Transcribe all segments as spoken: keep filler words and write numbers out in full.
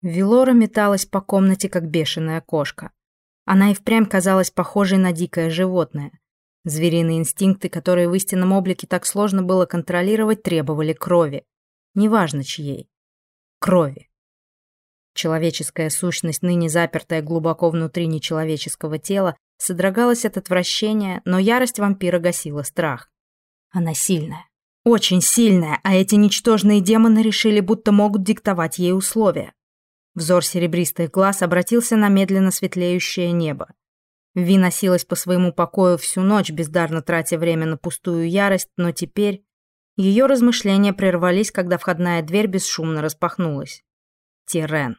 Велора металась по комнате, как бешеная кошка. Она и впрямь казалась похожей на дикое животное. Звериные инстинкты, которые в истинном облике так сложно было контролировать, требовали крови. Неважно чьей. Крови. Человеческая сущность, ныне запертая глубоко внутри нечеловеческого тела, содрогалась от отвращения, но ярость вампира гасила страх. Она сильная. Очень сильная, а эти ничтожные демоны решили, будто могут диктовать ей условия. Взор серебристых глаз обратился на медленно светлеющее небо. Ви носилась по своему покою всю ночь, бездарно тратя время на пустую ярость, но теперь ее размышления прервались, когда входная дверь бесшумно распахнулась. Тирен.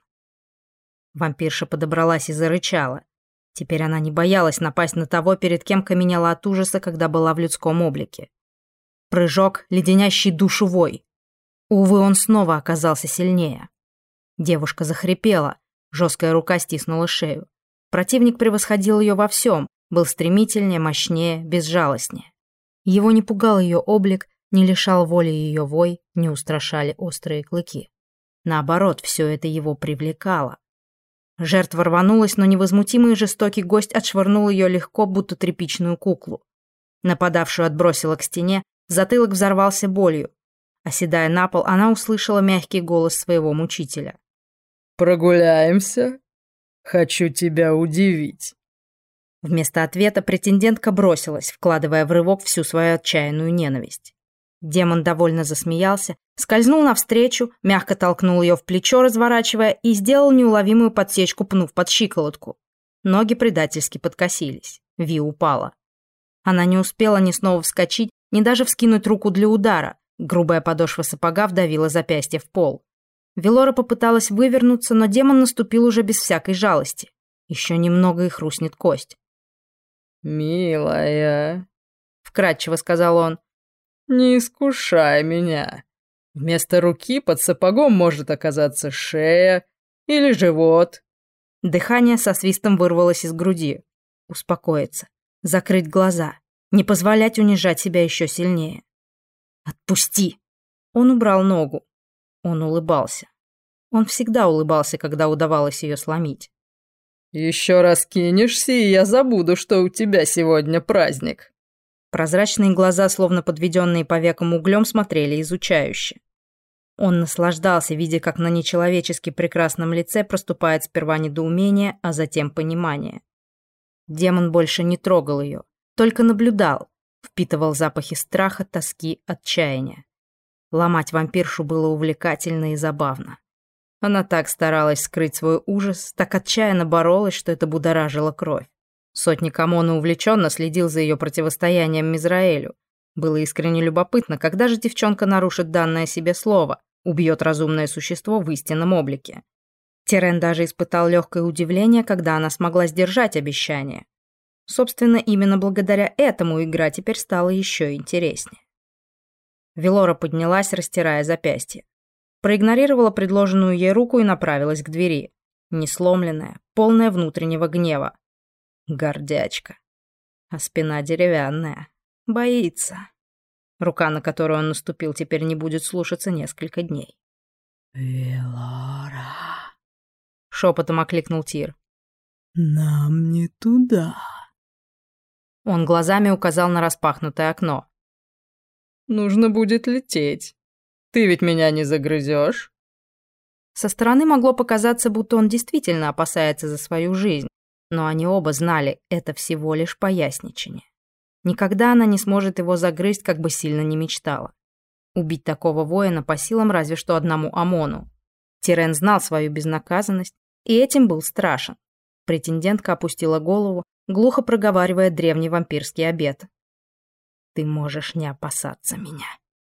Вампирша подобралась и зарычала. Теперь она не боялась напасть на того, перед кем каменела от ужаса, когда была в людском облике. Прыжок, леденящий душу вой. Увы, он снова оказался сильнее. Девушка захрипела, жесткая рука стиснула шею. Противник превосходил ее во всем, был стремительнее, мощнее, безжалостнее. Его не пугал ее облик, не лишал воли ее вой, не устрашали острые клыки. Наоборот, все это его привлекало. Жертва рванулась, но невозмутимый и жестокий гость отшвырнул ее легко, будто тряпичную куклу. Нападавшую отбросила к стене, затылок взорвался болью. Оседая на пол, она услышала мягкий голос своего мучителя. «Прогуляемся? Хочу тебя удивить». Вместо ответа претендентка бросилась, вкладывая в рывок всю свою отчаянную ненависть. Демон довольно засмеялся, скользнул навстречу, мягко толкнул ее в плечо, разворачивая, и сделал неуловимую подсечку, пнув под щиколотку. Ноги предательски подкосились. Ви упала. Она не успела ни снова вскочить, ни даже вскинуть руку для удара. Грубая подошва сапога вдавила запястье в пол. Велора попыталась вывернуться, но демон наступил уже без всякой жалости. Еще немного и хрустнет кость. «Милая», — вкратчиво сказал он, — «не искушай меня. Вместо руки под сапогом может оказаться шея или живот». Дыхание со свистом вырвалось из груди. Успокоиться, закрыть глаза, не позволять унижать себя еще сильнее. «Отпусти!» Он убрал ногу. Он улыбался. Он всегда улыбался, когда удавалось ее сломить. «Еще раз кинешься, и я забуду, что у тебя сегодня праздник». Прозрачные глаза, словно подведенные по векам углем, смотрели изучающе. Он наслаждался, видя, как на нечеловечески прекрасном лице проступает сперва недоумение, а затем понимание. Демон больше не трогал ее, только наблюдал, впитывал запахи страха, тоски, отчаяния. Ломать вампиршу было увлекательно и забавно. Она так старалась скрыть свой ужас, так отчаянно боролась, что это будоражило кровь. Сотник Амона увлеченно следил за ее противостоянием Мизраэлю. Было искренне любопытно, когда же девчонка нарушит данное себе слово, убьет разумное существо в истинном облике. Тирен даже испытал легкое удивление, когда она смогла сдержать обещание. Собственно, именно благодаря этому игра теперь стала еще интереснее. Велора поднялась, растирая запястье. Проигнорировала предложенную ей руку и направилась к двери. Несломленная, полная внутреннего гнева. Гордячка. А спина деревянная. Боится. Рука, на которую он наступил, теперь не будет слушаться несколько дней. «Велора», — шепотом окликнул Тир. «Нам не туда». Он глазами указал на распахнутое окно. «Нужно будет лететь. Ты ведь меня не загрызешь?» Со стороны могло показаться, будто он действительно опасается за свою жизнь, но они оба знали, это всего лишь поясничение. Никогда она не сможет его загрызть, как бы сильно ни мечтала. Убить такого воина по силам разве что одному Амону. Тирен знал свою безнаказанность, и этим был страшен. Претендентка опустила голову, глухо проговаривая древний вампирский обет. «Ты можешь не опасаться меня».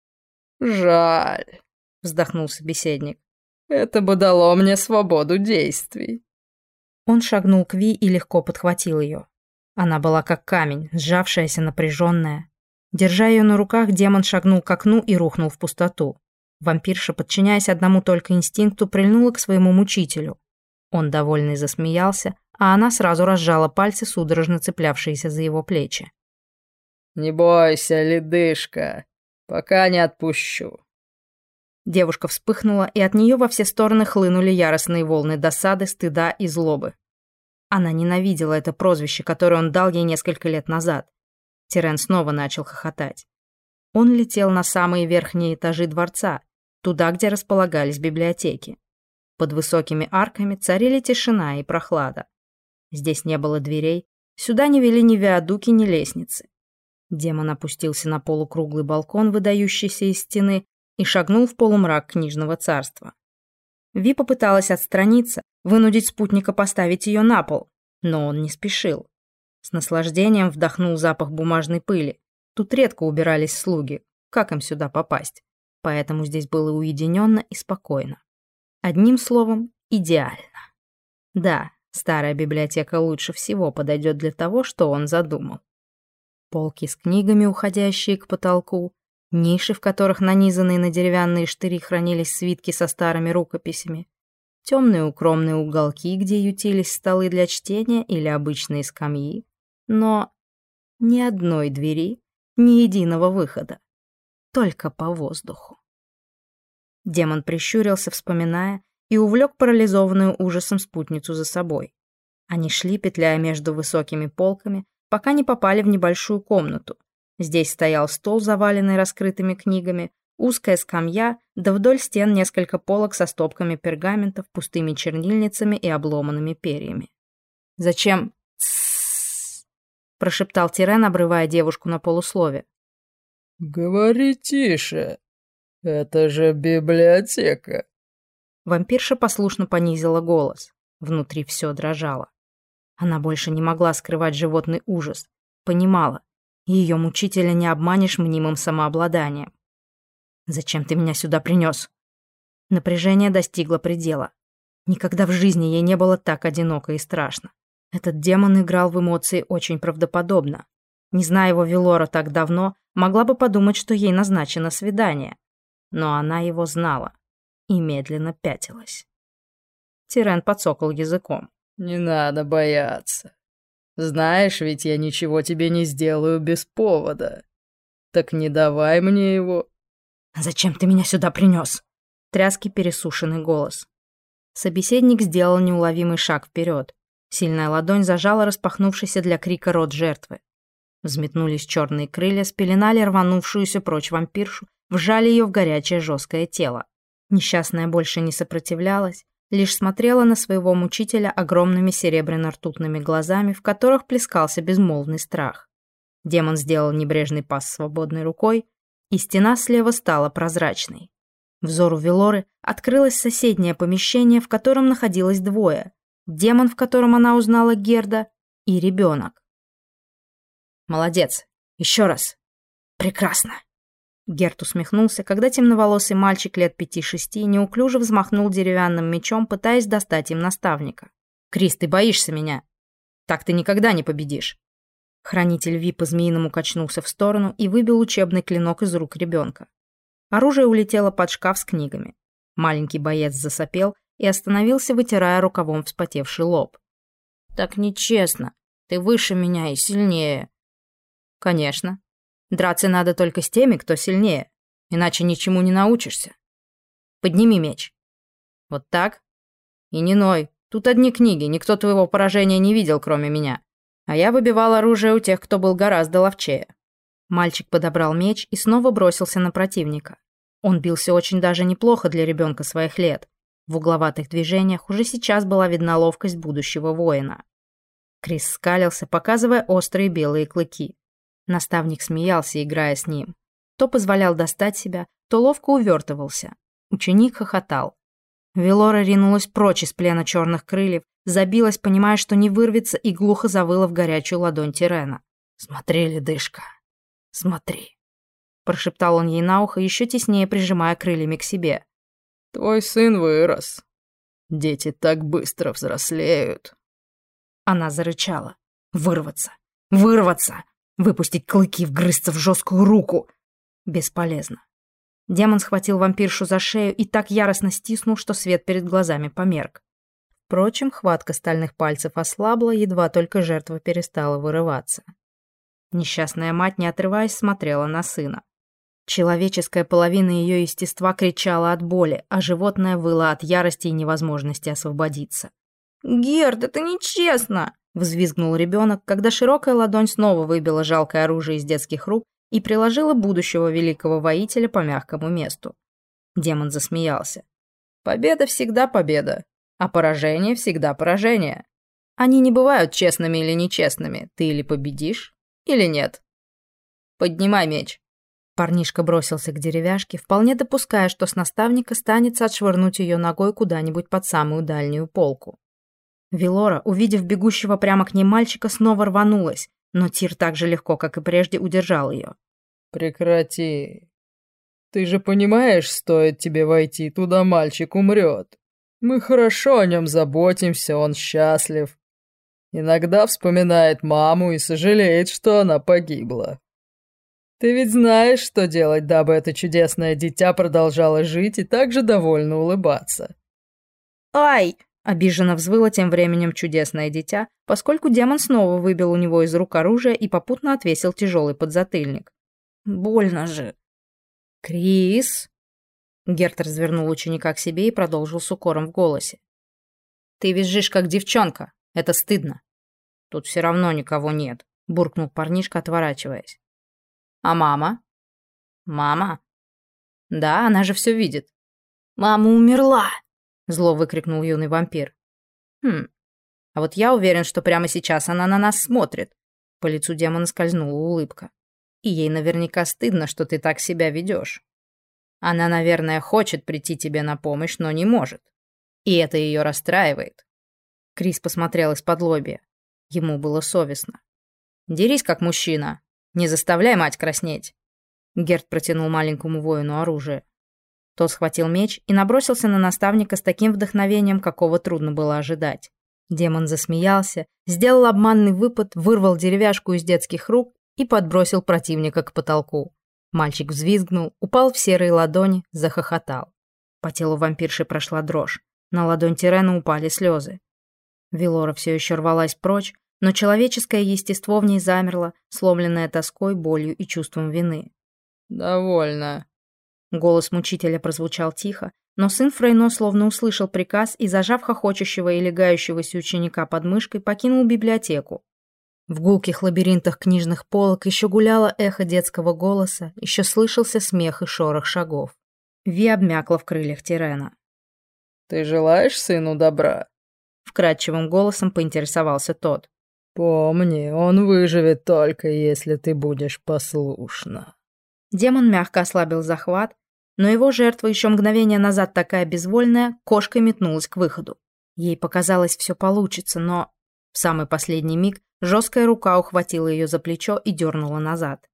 «Жаль», — вздохнул собеседник. «Это бы дало мне свободу действий». Он шагнул к Ви и легко подхватил ее. Она была как камень, сжавшаяся, напряженная. Держа ее на руках, демон шагнул к окну и рухнул в пустоту. Вампирша, подчиняясь одному только инстинкту, прильнула к своему мучителю. Он довольный засмеялся, а она сразу разжала пальцы, судорожно цеплявшиеся за его плечи. «Не бойся, ледышка, пока не отпущу». Девушка вспыхнула, и от нее во все стороны хлынули яростные волны досады, стыда и злобы. Она ненавидела это прозвище, которое он дал ей несколько лет назад. Тирен снова начал хохотать. Он летел на самые верхние этажи дворца, туда, где располагались библиотеки. Под высокими арками царили тишина и прохлада. Здесь не было дверей, сюда не вели ни виадуки, ни лестницы. Демон опустился на полукруглый балкон, выдающийся из стены, и шагнул в полумрак книжного царства. Ви попыталась отстраниться, вынудить спутника поставить ее на пол, но он не спешил. С наслаждением вдохнул запах бумажной пыли. Тут редко убирались слуги, как им сюда попасть, поэтому здесь было уединенно и спокойно. Одним словом, идеально. Да, старая библиотека лучше всего подойдет для того, что он задумал. Полки с книгами, уходящие к потолку, ниши, в которых нанизанные на деревянные штыри хранились свитки со старыми рукописями, темные укромные уголки, где ютились столы для чтения или обычные скамьи, но ни одной двери, ни единого выхода, только по воздуху. Демон прищурился, вспоминая, и увлек парализованную ужасом спутницу за собой. Они шли, петляя между высокими полками, пока не попали в небольшую комнату. Здесь стоял стол, заваленный раскрытыми книгами, узкая скамья, да вдоль стен несколько полок со стопками пергаментов, пустыми чернильницами и обломанными перьями. «Зачем?» «Тссс», — прошептал Тирен, обрывая девушку на полуслове. «Говори тише. Это же библиотека». Вампирша послушно понизила голос. Внутри все дрожало. Она больше не могла скрывать животный ужас. Понимала. Ее мучителя не обманешь мнимым самообладанием. «Зачем ты меня сюда принес?» Напряжение достигло предела. Никогда в жизни ей не было так одиноко и страшно. Этот демон играл в эмоции очень правдоподобно. Не зная его Велора так давно, могла бы подумать, что ей назначено свидание. Но она его знала и медленно пятилась. Тирен подсокал языком. «Не надо бояться. Знаешь, ведь я ничего тебе не сделаю без повода. Так не давай мне его». «Зачем ты меня сюда принес?» Тряский пересушенный голос. Собеседник сделал неуловимый шаг вперед. Сильная ладонь зажала распахнувшийся для крика рот жертвы. Взметнулись черные крылья, спеленали рванувшуюся прочь вампиршу, вжали ее в горячее жесткое тело. Несчастная больше не сопротивлялась, лишь смотрела на своего мучителя огромными серебряно-ртутными глазами, в которых плескался безмолвный страх. Демон сделал небрежный пас свободной рукой, и стена слева стала прозрачной. Взору Велоры открылось соседнее помещение, в котором находилось двое. Демон, в котором она узнала Герда, и ребенок. «Молодец! Еще раз! Прекрасно!» Герд усмехнулся, когда темноволосый мальчик лет пяти-шести неуклюже взмахнул деревянным мечом, пытаясь достать им наставника. «Крис, ты боишься меня? Так ты никогда не победишь!» Хранитель Ви по-змеиному качнулся в сторону и выбил учебный клинок из рук ребенка. Оружие улетело под шкаф с книгами. Маленький боец засопел и остановился, вытирая рукавом вспотевший лоб. «Так нечестно. Ты выше меня и сильнее». «Конечно. Драться надо только с теми, кто сильнее, иначе ничему не научишься. Подними меч. Вот так. И не ной. Тут одни книги, никто твоего поражения не видел, кроме меня. А я выбивал оружие у тех, кто был гораздо ловчее». Мальчик подобрал меч и снова бросился на противника. Он бился очень даже неплохо для ребенка своих лет. В угловатых движениях уже сейчас была видна ловкость будущего воина. Крис скалился, показывая острые белые клыки. Наставник смеялся, играя с ним. То позволял достать себя, то ловко увертывался. Ученик хохотал. Велора ринулась прочь из плена черных крыльев, забилась, понимая, что не вырвется, и глухо завыла в горячую ладонь Тирена. «Смотри, ледышка, смотри», — прошептал он ей на ухо, еще теснее прижимая крыльями к себе. «Твой сын вырос. Дети так быстро взрослеют». Она зарычала. «Вырваться! Вырваться! Выпустить клыки, вгрызться в жесткую руку!» Бесполезно. Демон схватил вампиршу за шею и так яростно стиснул, что свет перед глазами померк. Впрочем, хватка стальных пальцев ослабла, едва только жертва перестала вырываться. Несчастная мать, не отрываясь, смотрела на сына. Человеческая половина ее естества кричала от боли, а животное выло от ярости и невозможности освободиться. «Герд, это нечестно!» — взвизгнул ребенок, когда широкая ладонь снова выбила жалкое оружие из детских рук и приложила будущего великого воителя по мягкому месту. Демон засмеялся. «Победа всегда победа, а поражение всегда поражение. Они не бывают честными или нечестными, ты или победишь, или нет. Поднимай меч». Парнишка бросился к деревяшке, вполне допуская, что с наставника станется отшвырнуть ее ногой куда-нибудь под самую дальнюю полку. Велора, увидев бегущего прямо к ней мальчика, снова рванулась, но Тир так же легко, как и прежде, удержал ее. «Прекрати. Ты же понимаешь, стоит тебе войти туда, мальчик умрет. Мы хорошо о нем заботимся, он счастлив. Иногда вспоминает маму и сожалеет, что она погибла. Ты ведь знаешь, что делать, дабы это чудесное дитя продолжало жить и также довольно улыбаться». «Ай!» — обиженно взвыло тем временем чудесное дитя, поскольку демон снова выбил у него из рук оружие и попутно отвесил тяжелый подзатыльник. «Больно же!» «Крис!» Герт развернул ученика к себе и продолжил с укором в голосе. «Ты визжишь, как девчонка. Это стыдно». «Тут все равно никого нет», — буркнул парнишка, отворачиваясь. «А мама?» «Мама?» «Да, она же все видит». «Мама умерла!» — зло выкрикнул юный вампир. «Хм, а вот я уверен, что прямо сейчас она на нас смотрит». По лицу демона скользнула улыбка. «И ей наверняка стыдно, что ты так себя ведешь. Она, наверное, хочет прийти тебе на помощь, но не может. И это ее расстраивает». Крис посмотрел из-под лобья. Ему было совестно. «Дерись, как мужчина. Не заставляй мать краснеть». Герт протянул маленькому воину оружие. Тот схватил меч и набросился на наставника с таким вдохновением, какого трудно было ожидать. Демон засмеялся, сделал обманный выпад, вырвал деревяшку из детских рук и подбросил противника к потолку. Мальчик взвизгнул, упал в серые ладони, захохотал. По телу вампирши прошла дрожь. На ладонь Тирена упали слезы. Велора все еще рвалась прочь, но человеческое естество в ней замерло, сломленное тоской, болью и чувством вины. «Довольно». Голос мучителя прозвучал тихо, но сын Фрейно словно услышал приказ и, зажав хохочущего и легающегося ученика под мышкой, покинул библиотеку. В гулких лабиринтах книжных полок еще гуляло эхо детского голоса, еще слышался смех и шорох шагов. Ви обмякла в крыльях Тирена. «Ты желаешь сыну добра?» Вкрадчивым голосом поинтересовался тот. «Помни, он выживет только, если ты будешь послушна». Демон мягко ослабил захват, но его жертва, еще мгновение назад такая безвольная, кошкой метнулась к выходу. Ей показалось, все получится, но в самый последний миг жесткая рука ухватила ее за плечо и дернула назад.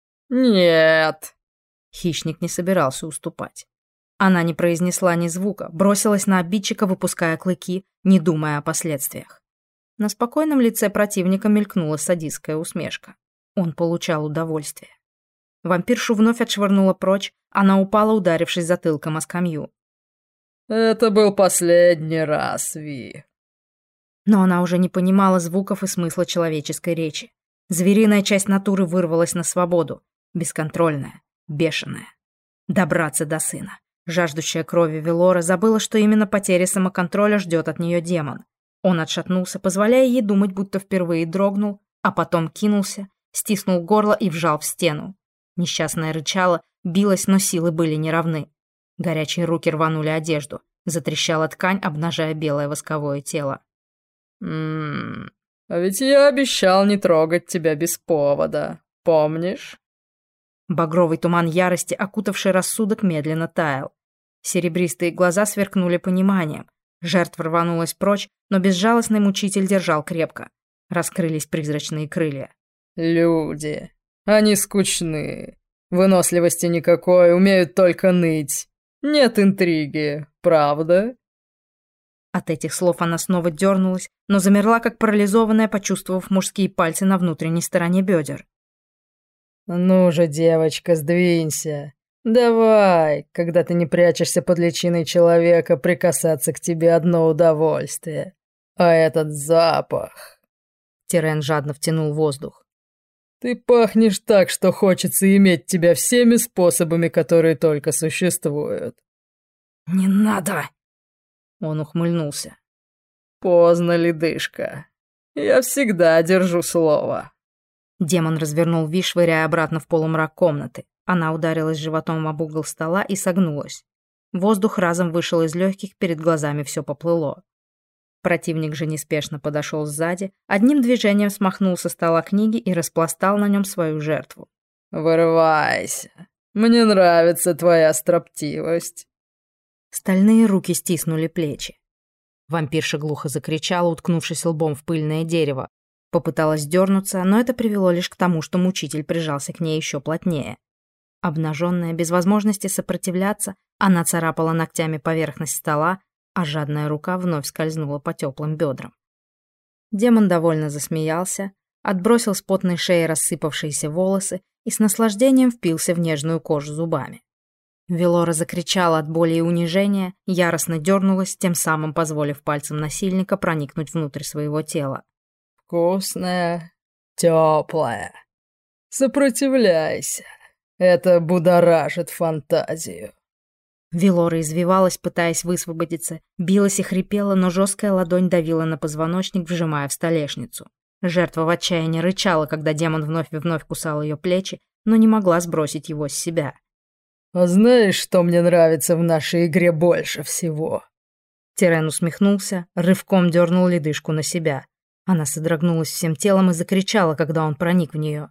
«Нет!» Хищник не собирался уступать. Она не произнесла ни звука, бросилась на обидчика, выпуская клыки, не думая о последствиях. На спокойном лице противника мелькнула садистская усмешка. Он получал удовольствие. Вампиршу вновь отшвырнула прочь, она упала, ударившись затылком о скамью. «Это был последний раз, Ви». Но она уже не понимала звуков и смысла человеческой речи. Звериная часть натуры вырвалась на свободу, бесконтрольная, бешеная. Добраться до сына. Жаждущая крови Велора забыла, что именно потеря самоконтроля ждет от нее демон. Он отшатнулся, позволяя ей думать, будто впервые дрогнул, а потом кинулся, стиснул горло и вжал в стену. Несчастная рычала, билась, но силы были неравны. Горячие руки рванули одежду. Затрещала ткань, обнажая белое восковое тело. «Ммм, а ведь я обещал не трогать тебя без повода, помнишь?» Багровый туман ярости, окутавший рассудок, медленно таял. Серебристые глаза сверкнули пониманием. Жертва рванулась прочь, но безжалостный мучитель держал крепко. Раскрылись призрачные крылья. «Люди, они скучны. Выносливости никакой, умеют только ныть. Нет интриги, правда?» От этих слов она снова дернулась, но замерла, как парализованная, почувствовав мужские пальцы на внутренней стороне бедер. «Ну же, девочка, сдвинься. Давай, когда ты не прячешься под личиной человека, прикасаться к тебе одно удовольствие. А этот запах...» Тирен жадно втянул воздух. Ты пахнешь так, что хочется иметь тебя всеми способами, которые только существуют». «Не надо!» Он ухмыльнулся. «Поздно, ледышка. Я всегда держу слово». Демон развернул Ви, швыряя обратно в полумрак комнаты. Она ударилась животом об угол стола и согнулась. Воздух разом вышел из легких, перед глазами все поплыло. Противник же неспешно подошел сзади, одним движением смахнул со стола книги и распластал на нем свою жертву. «Вырывайся. Мне нравится твоя строптивость». Стальные руки стиснули плечи. Вампирша глухо закричала, уткнувшись лбом в пыльное дерево. Попыталась дернуться, но это привело лишь к тому, что мучитель прижался к ней еще плотнее. Обнаженная, без возможности сопротивляться, она царапала ногтями поверхность стола, а жадная рука вновь скользнула по теплым бедрам. Демон довольно засмеялся, отбросил с потной шеи рассыпавшиеся волосы и с наслаждением впился в нежную кожу зубами. Велора закричала от боли и унижения, яростно дернулась, тем самым позволив пальцам насильника проникнуть внутрь своего тела. «Вкусная, теплая. Сопротивляйся. Это будоражит фантазию». Велора извивалась, пытаясь высвободиться, билась и хрипела, но жесткая ладонь давила на позвоночник, вжимая в столешницу. Жертва в отчаянии рычала, когда демон вновь и вновь кусал ее плечи, но не могла сбросить его с себя. «А знаешь, что мне нравится в нашей игре больше всего?» Тирен усмехнулся, рывком дернул ледышку на себя. Она содрогнулась всем телом и закричала, когда он проник в нее.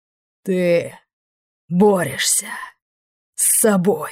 «Ты борешься с собой».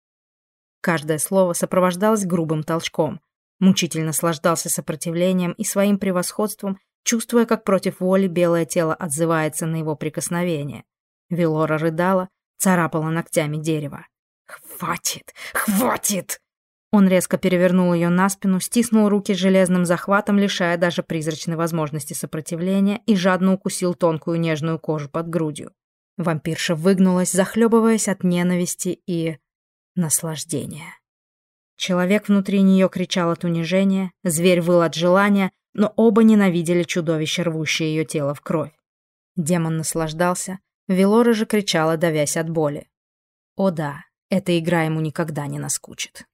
Каждое слово сопровождалось грубым толчком. Мучитель наслаждался сопротивлением и своим превосходством, чувствуя, как против воли белое тело отзывается на его прикосновение. Велора рыдала, царапала ногтями дерево. «Хватит! Хватит!» Он резко перевернул ее на спину, стиснул руки железным захватом, лишая даже призрачной возможности сопротивления, и жадно укусил тонкую нежную кожу под грудью. Вампирша выгнулась, захлебываясь от ненависти и наслаждения. Человек внутри нее кричал от унижения, зверь выл от желания, но оба ненавидели чудовище, рвущее ее тело в кровь. Демон наслаждался, Велора же кричала, давясь от боли. О да, эта игра ему никогда не наскучит.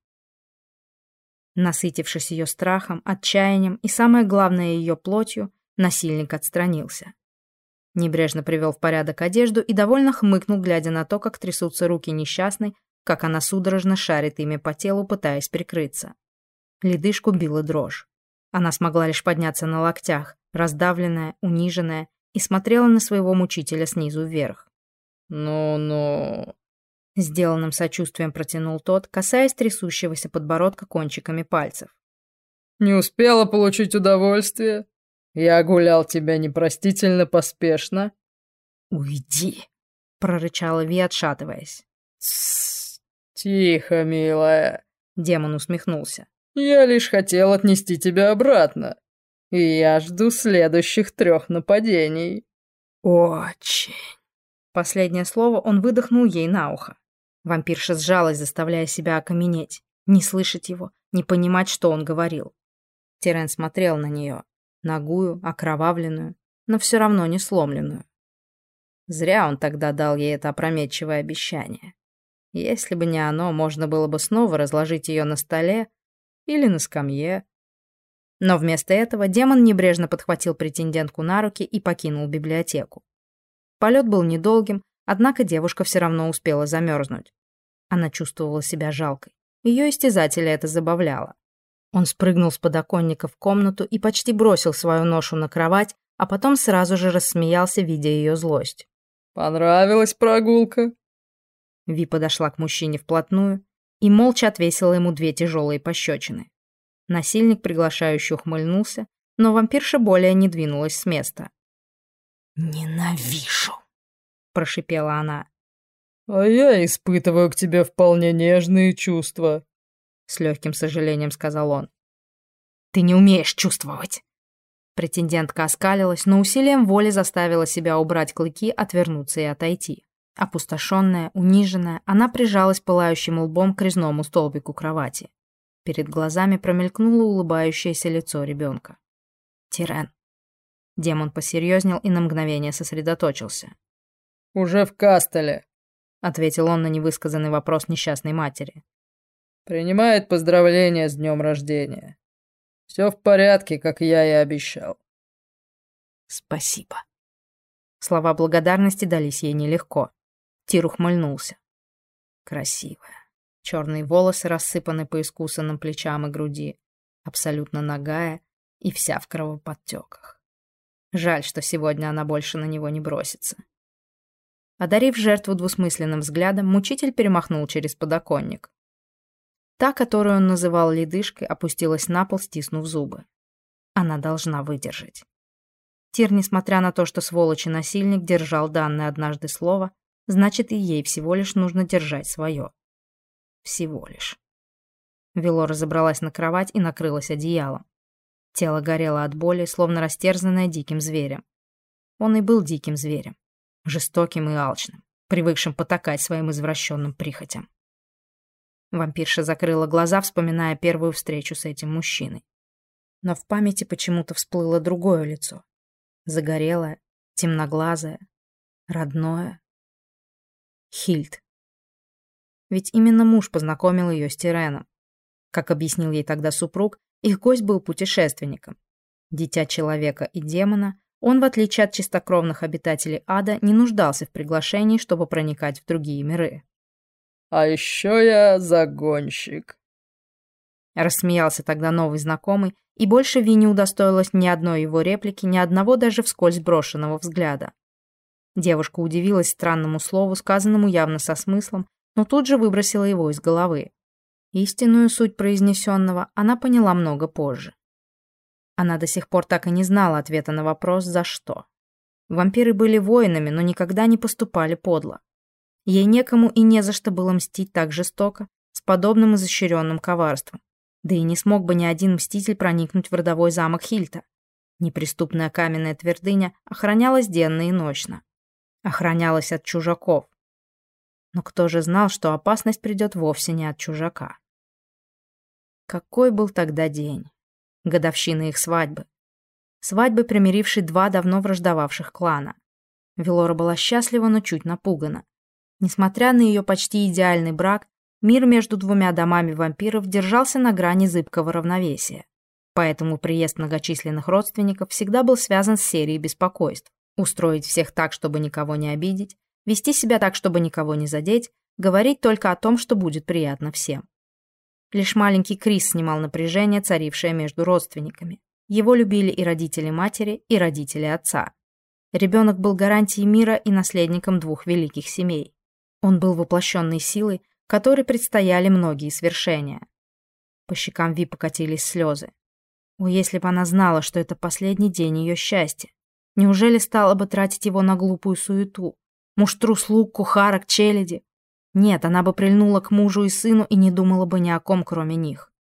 Насытившись ее страхом, отчаянием и, самое главное, ее плотью, насильник отстранился. Небрежно привел в порядок одежду и довольно хмыкнул, глядя на то, как трясутся руки несчастной, как она судорожно шарит ими по телу, пытаясь прикрыться. Ледышку била дрожь. Она смогла лишь подняться на локтях, раздавленная, униженная, и смотрела на своего мучителя снизу вверх. «Ну-ну...» Сделанным сочувствием протянул тот, касаясь трясущегося подбородка кончиками пальцев. «Не успела получить удовольствие? Я гулял тебя непростительно поспешно». «Уйди!» — прорычала Ви, отшатываясь. «Тссс, тихо, милая», — демон усмехнулся. «Я лишь хотел отнести тебя обратно, и я жду следующих трех нападений». «Очень...» Последнее слово он выдохнул ей на ухо. Вампирша сжалась, заставляя себя окаменеть, не слышать его, не понимать, что он говорил. Тирен смотрел на нее, нагую, окровавленную, но все равно не сломленную. Зря он тогда дал ей это опрометчивое обещание. Если бы не оно, можно было бы снова разложить ее на столе или на скамье. Но вместо этого демон небрежно подхватил претендентку на руки и покинул библиотеку. Полет был недолгим, однако девушка все равно успела замерзнуть. Она чувствовала себя жалкой. Ее истязателя это забавляло. Он спрыгнул с подоконника в комнату и почти бросил свою ношу на кровать, а потом сразу же рассмеялся, видя ее злость. «Понравилась прогулка?» Ви подошла к мужчине вплотную и молча отвесила ему две тяжелые пощечины. Насильник приглашающе ухмыльнулся, но вампирша более не двинулась с места. «Ненавижу!» — прошипела она. «А я испытываю к тебе вполне нежные чувства», — с легким сожалением сказал он. «Ты не умеешь чувствовать!» Претендентка оскалилась, но усилием воли заставила себя убрать клыки, отвернуться и отойти. Опустошенная, униженная, она прижалась пылающим лбом к резному столбику кровати. Перед глазами промелькнуло улыбающееся лицо ребенка. Тирен. Демон посерьезнел и на мгновение сосредоточился. «Уже в Кастеле», — ответил он на невысказанный вопрос несчастной матери. «Принимает поздравления с днем рождения. Все в порядке, как я и обещал». «Спасибо». Слова благодарности дались ей нелегко. Тир ухмыльнулся. Красивая. Черные волосы рассыпаны по искусанным плечам и груди. Абсолютно нагая и вся в кровоподтеках. Жаль, что сегодня она больше на него не бросится. Одарив жертву двусмысленным взглядом, мучитель перемахнул через подоконник. Та, которую он называл ледышкой, опустилась на пол, стиснув зубы. Она должна выдержать. Тир, несмотря на то, что сволочь и насильник держал данное однажды слово, значит, и ей всего лишь нужно держать свое. Всего лишь. Велора забралась на кровать и накрылась одеялом. Тело горело от боли, словно растерзанное диким зверем. Он и был диким зверем. Жестоким и алчным, привыкшим потакать своим извращенным прихотям. Вампирша закрыла глаза, вспоминая первую встречу с этим мужчиной. Но в памяти почему-то всплыло другое лицо. Загорелое, темноглазое, родное. Хильд. Ведь именно муж познакомил ее с Тиреном. Как объяснил ей тогда супруг, их гость был путешественником. Дитя человека и демона, он, в отличие от чистокровных обитателей ада, не нуждался в приглашении, чтобы проникать в другие миры. «А еще я загонщик», — рассмеялся тогда новый знакомый, и больше Ви не удостоилась ни одной его реплики, ни одного даже вскользь брошенного взгляда. Девушка удивилась странному слову, сказанному явно со смыслом, но тут же выбросила его из головы. Истинную суть произнесенного она поняла много позже. Она до сих пор так и не знала ответа на вопрос «за что?». Вампиры были воинами, но никогда не поступали подло. Ей некому и не за что было мстить так жестоко, с подобным изощренным коварством. Да и не смог бы ни один мститель проникнуть в родовой замок Хильта. Неприступная каменная твердыня охранялась денно и ночно. Охранялась от чужаков. Но кто же знал, что опасность придет вовсе не от чужака? Какой был тогда день? Годовщина их свадьбы. Свадьбы, примирившей два давно враждовавших клана. Велора была счастлива, но чуть напугана. Несмотря на ее почти идеальный брак, мир между двумя домами вампиров держался на грани зыбкого равновесия. Поэтому приезд многочисленных родственников всегда был связан с серией беспокойств. Устроить всех так, чтобы никого не обидеть, вести себя так, чтобы никого не задеть, говорить только о том, что будет приятно всем. Лишь маленький Крис снимал напряжение, царившее между родственниками. Его любили и родители матери, и родители отца. Ребенок был гарантией мира и наследником двух великих семей. Он был воплощенной силой, которой предстояли многие свершения. По щекам Ви покатились слезы. О, если бы она знала, что это последний день ее счастья. Неужели стала бы тратить его на глупую суету? Муштру, слуг, кухарок, челяди? Нет, она бы прильнула к мужу и сыну и не думала бы ни о ком, кроме них.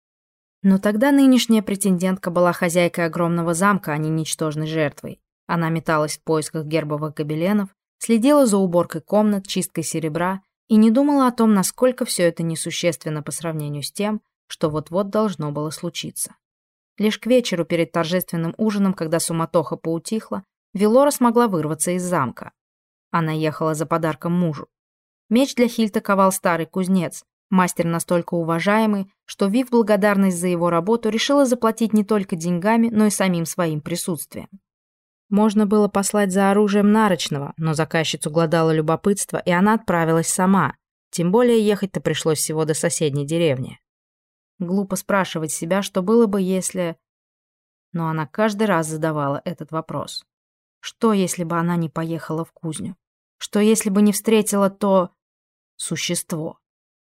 Но тогда нынешняя претендентка была хозяйкой огромного замка, а не ничтожной жертвой. Она металась в поисках гербовых гобеленов, следила за уборкой комнат, чисткой серебра и не думала о том, насколько все это несущественно по сравнению с тем, что вот-вот должно было случиться. Лишь к вечеру перед торжественным ужином, когда суматоха поутихла, Велора смогла вырваться из замка. Она ехала за подарком мужу. Меч для Хильта ковал старый кузнец, мастер настолько уважаемый, что Ви в благодарность за его работу решила заплатить не только деньгами, но и самим своим присутствием. Можно было послать за оружием Нарочного, но заказчицу глодало любопытство, и она отправилась сама, тем более ехать-то пришлось всего до соседней деревни. Глупо спрашивать себя, что было бы, если... Но она каждый раз задавала этот вопрос. Что, если бы она не поехала в кузню? Что, если бы не встретила то... существо?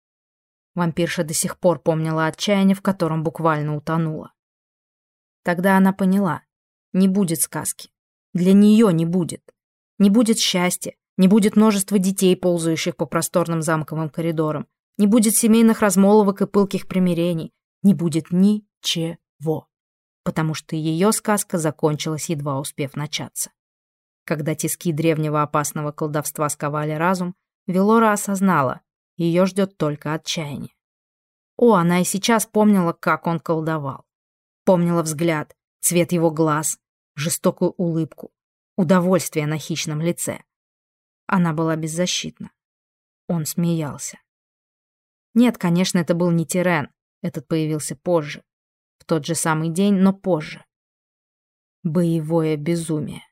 Вампирша до сих пор помнила отчаяние, в котором буквально утонула. Тогда она поняла. Не будет сказки. Для нее не будет. Не будет счастья, не будет множества детей, ползающих по просторным замковым коридорам, не будет семейных размолвок и пылких примирений, не будет ничего, потому что ее сказка закончилась, едва успев начаться. Когда тиски древнего опасного колдовства сковали разум, Велора осознала, ее ждет только отчаяние. О, она и сейчас помнила, как он колдовал. Помнила взгляд, цвет его глаз, жестокую улыбку, удовольствие на хищном лице. Она была беззащитна. Он смеялся. Нет, конечно, это был не Тирен. Этот появился позже. В тот же самый день, но позже. Боевое безумие.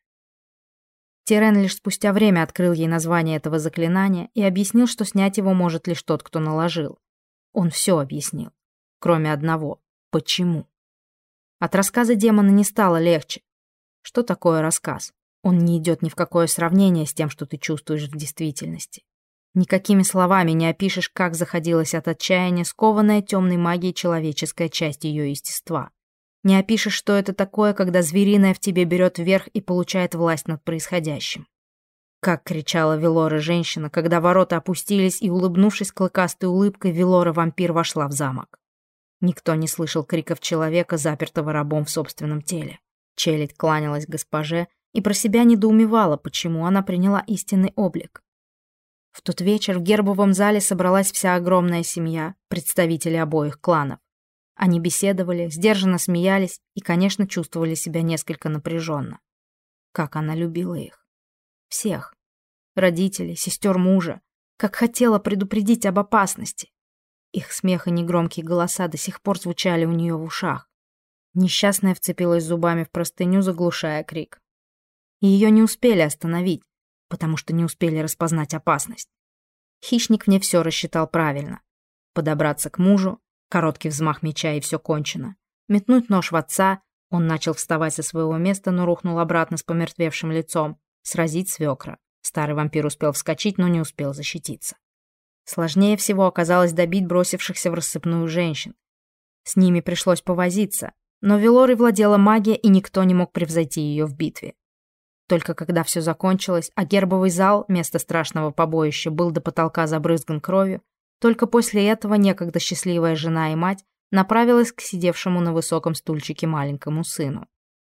Тирен лишь спустя время открыл ей название этого заклинания и объяснил, что снять его может лишь тот, кто наложил. Он все объяснил. Кроме одного. Почему? От рассказа демона не стало легче. Что такое рассказ? Он не идет ни в какое сравнение с тем, что ты чувствуешь в действительности. Никакими словами не опишешь, как заходилась от отчаяния скованная темной магией человеческая часть ее естества. Не опишешь, что это такое, когда звериное в тебе берет верх и получает власть над происходящим. Как кричала Велора женщина, когда ворота опустились, и, улыбнувшись клыкастой улыбкой, Велора-вампир вошла в замок. Никто не слышал криков человека, запертого рабом в собственном теле. Челядь кланялась госпоже и про себя недоумевала, почему она приняла истинный облик. В тот вечер в гербовом зале собралась вся огромная семья, представители обоих кланов. Они беседовали, сдержанно смеялись и, конечно, чувствовали себя несколько напряженно. Как она любила их. Всех. Родителей, сестер мужа. Как хотела предупредить об опасности. Их смех и негромкие голоса до сих пор звучали у нее в ушах. Несчастная вцепилась зубами в простыню, заглушая крик. И ее не успели остановить, потому что не успели распознать опасность. Хищник в ней все рассчитал правильно. Подобраться к мужу, короткий взмах меча и все кончено. Метнуть нож в отца, он начал вставать со своего места, но рухнул обратно с помертвевшим лицом. Сразить свекра. Старый вампир успел вскочить, но не успел защититься. Сложнее всего оказалось добить бросившихся в рассыпную женщин. С ними пришлось повозиться, но Велорой владела магия, и никто не мог превзойти ее в битве. Только когда все закончилось, а гербовый зал, место страшного побоища, был до потолка забрызган кровью, только после этого некогда счастливая жена и мать направилась к сидевшему на высоком стульчике маленькому сыну.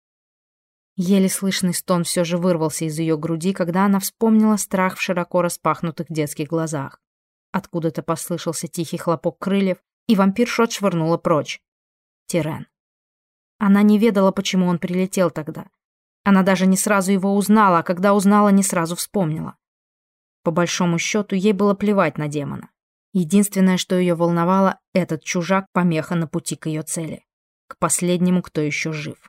Еле слышный стон все же вырвался из ее груди, когда она вспомнила страх в широко распахнутых детских глазах. Откуда-то послышался тихий хлопок крыльев, и вампиршу отшвырнула прочь. Тирен. Она не ведала, почему он прилетел тогда. Она даже не сразу его узнала, а когда узнала, не сразу вспомнила. По большому счету, ей было плевать на демона. Единственное, что ее волновало, этот чужак — помеха на пути к ее цели. К последнему, кто еще жив.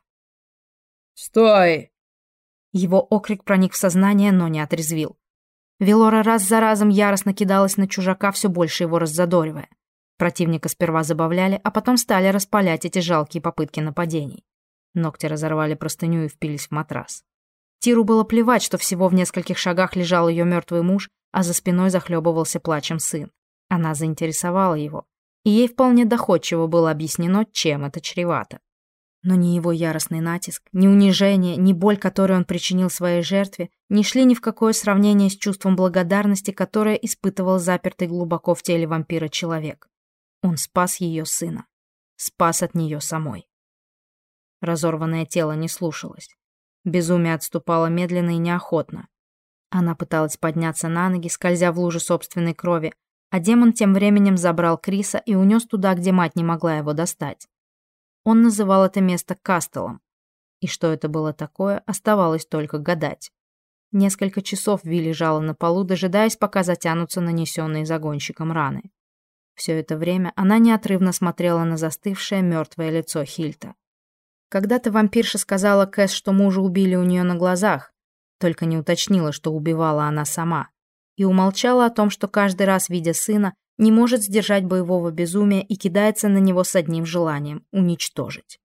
«Стой!» Его окрик проник в сознание, но не отрезвил. Велора раз за разом яростно кидалась на чужака, все больше его раззадоривая. Противника сперва забавляли, а потом стали распалять эти жалкие попытки нападений. Ногти разорвали простыню и впились в матрас. Тиру было плевать, что всего в нескольких шагах лежал ее мертвый муж, а за спиной захлебывался плачем сын. Она заинтересовала его, и ей вполне доходчиво было объяснено, чем это чревато. Но ни его яростный натиск, ни унижение, ни боль, которую он причинил своей жертве, не шли ни в какое сравнение с чувством благодарности, которое испытывал запертый глубоко в теле вампира человек. Он спас ее сына. Спас от нее самой. Разорванное тело не слушалось. Безумие отступало медленно и неохотно. Она пыталась подняться на ноги, скользя в луже собственной крови, а демон тем временем забрал Криса и унес туда, где мать не могла его достать. Он называл это место Кастелом. И что это было такое, оставалось только гадать. Несколько часов Ви лежала на полу, дожидаясь, пока затянутся нанесенные загонщиком раны. Все это время она неотрывно смотрела на застывшее мертвое лицо Хильта. Когда-то вампирша сказала Кэс, что мужа убили у нее на глазах, только не уточнила, что убивала она сама, и умолчала о том, что каждый раз, видя сына, не может сдержать боевого безумия и кидается на него с одним желанием — уничтожить.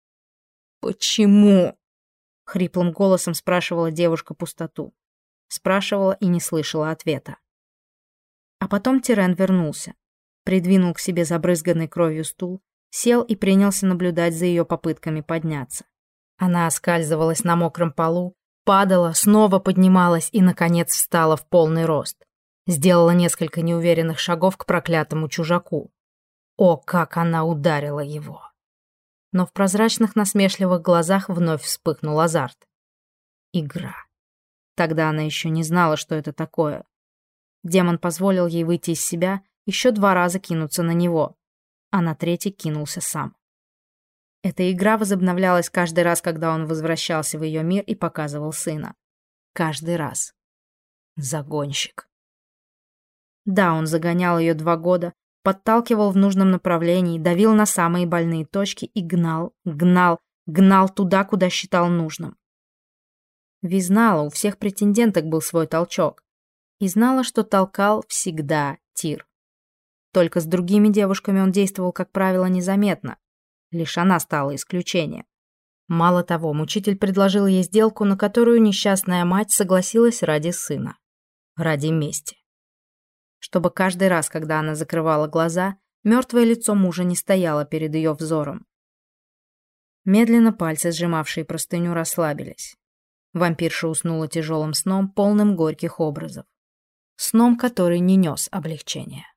«Почему?» — хриплым голосом спрашивала девушка пустоту. Спрашивала и не слышала ответа. А потом Тирен вернулся, придвинул к себе забрызганный кровью стул, сел и принялся наблюдать за ее попытками подняться. Она оскальзывалась на мокром полу, падала, снова поднималась и, наконец, встала в полный рост. Сделала несколько неуверенных шагов к проклятому чужаку. О, как она ударила его! Но в прозрачных насмешливых глазах вновь вспыхнул азарт. Игра. Тогда она еще не знала, что это такое. Демон позволил ей выйти из себя, еще два раза кинуться на него, а на третий кинулся сам. Эта игра возобновлялась каждый раз, когда он возвращался в ее мир и показывал сына. Каждый раз. Загонщик. Да, он загонял ее два года, подталкивал в нужном направлении, давил на самые больные точки и гнал, гнал, гнал туда, куда считал нужным. Ви знала, у всех претенденток был свой толчок. И знала, что толкал всегда Тир. Только с другими девушками он действовал, как правило, незаметно. Лишь она стала исключением. Мало того, мучитель предложил ей сделку, на которую несчастная мать согласилась ради сына. Ради мести. Чтобы каждый раз, когда она закрывала глаза, мертвое лицо мужа не стояло перед ее взором. Медленно пальцы, сжимавшие простыню, расслабились. Вампирша уснула тяжелым сном, полным горьких образов. Сном, который не нес облегчения.